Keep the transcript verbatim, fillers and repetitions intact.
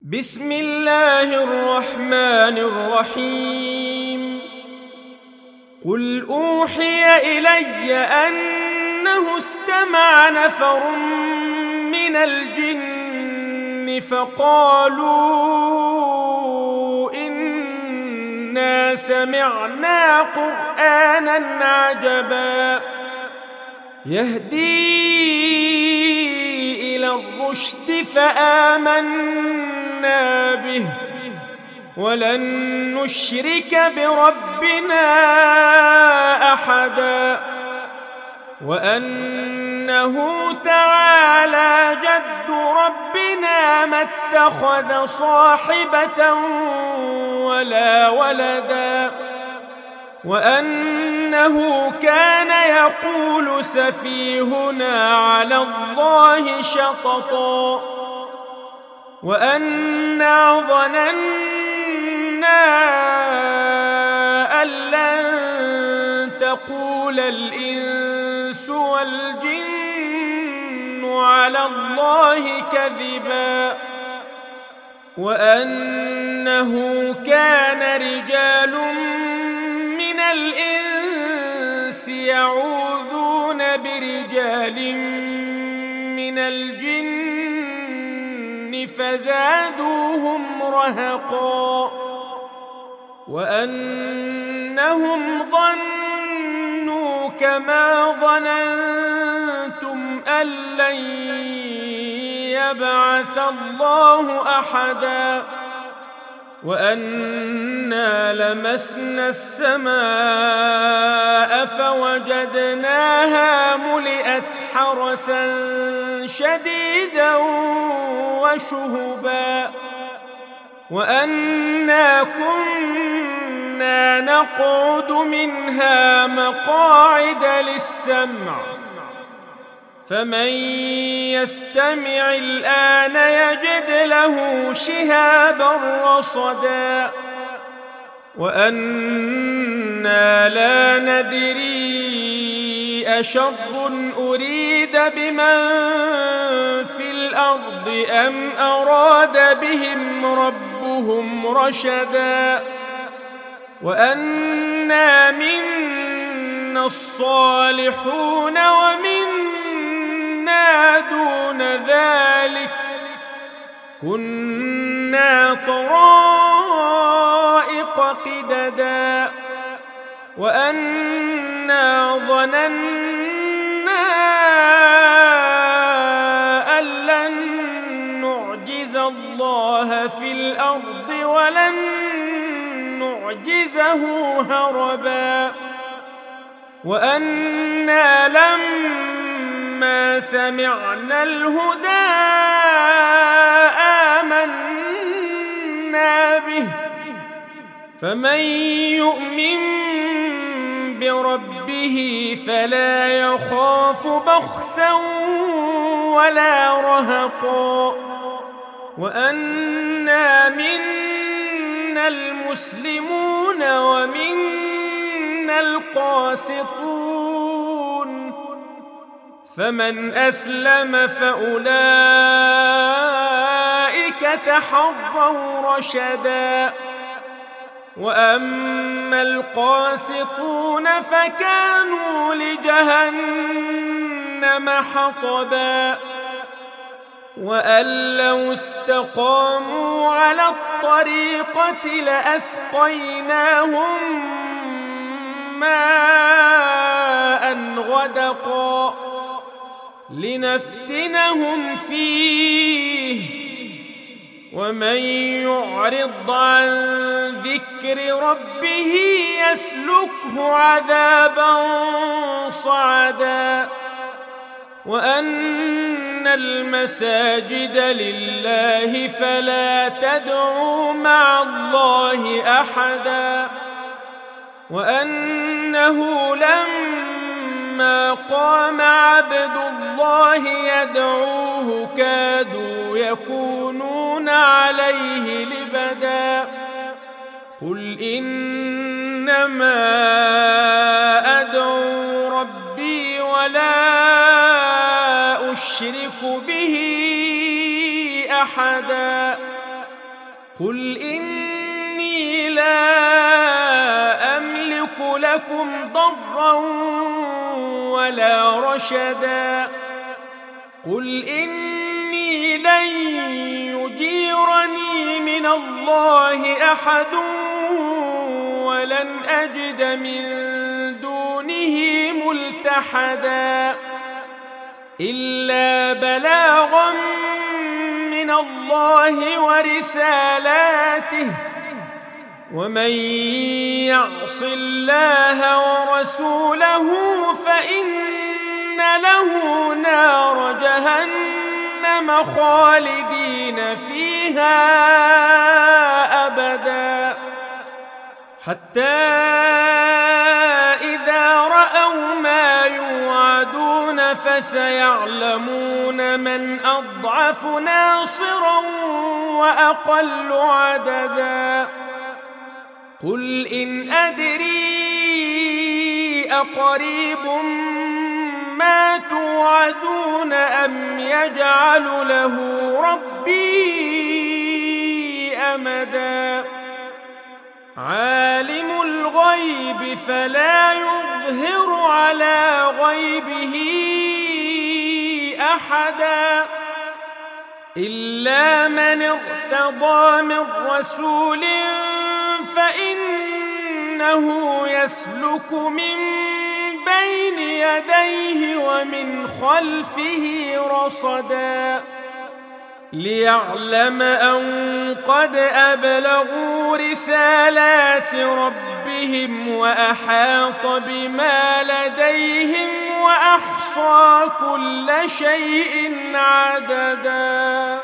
بسم الله الرحمن الرحيم. قل أوحي إلي أنه استمع نفر من الجن فقالوا إنا سمعنا قرآنا عجبا يهدي إلى الرشد فآمنا به ولن نشرك بربنا أحدا وأنه تعالى جد ربنا ما اتخذ صاحبة ولا ولدا وأنه كان يقول سفيهنا على الله شططا وأنا ظننا أن لن تقول الإنس والجن على الله كذبا وأنه كان رجال من الإنس يعوذون برجال من الجن فزادوهم رهقا وأنهم ظنوا كما ظننتم أن لن يبعث الله أحدا وأنا لمسنا السماء فوجدناها ملئت حرسا شديدا وشهبا وأنا كنا نقعد منها مقاعد للسمع فمن يستمع الآن يجد له شهابا رصدا وأنا لا ندري أشر أريد بمن في الأرض أم أراد بهم ربهم رشدا وأنا منا الصالحون ومنا دون ذلك كنا طرائق قددا وأنا ظننا أن لن نعجز الله في الأرض ولن نعجزه هربا وأنا لما سمعنا الهدى آمنا به فمن يؤمن بربه فلا يخاف بخسا ولا رهقا وأنا منا المسلمون ومنا القاسطون فمن أسلم فأولئك تحروا رشدا وأما القاسطون فكانوا لجهنم حطبا وأن لو استقاموا على الطريقة لأسقيناهم ماء غدقا لنفتنهم فيه ومن يعرض عن ذكر ربه يسلكه عذابا صعدا وأن المساجد لله فلا تدعوا مع الله أحدا وأنه لما قام عبد الله يدعوه كادوا يكونون عليه لبدا قل إنما أدعو ربي ولا أشرك به أحدا قل إني لا أملك لكم ضرا ولا رشدا قل إني لن يجيرني من الله أحد ولن أجد من دونه ملتحدا إلا بلاغا من الله ورسالاته ومن يعص الله ورسوله فإن له نار جهنم خالدين فيها أبدا حتى إذا رأوا ما يوعدون فسيعلمون من أضعف ناصرا وأقل عددا قل إن أدري أقريب ما توعدون أم يجعل له ربي أمدا عالم الغيب فلا يظهر على غيبه أحدا إلا من ارتضى من رسول فإنه يسلك من بين يديه ومن خلفه رصدا ليعلم أن قد أبلغوا رسالات ربهم وأحاط بما لديهم وأحصى كل شيء عددا.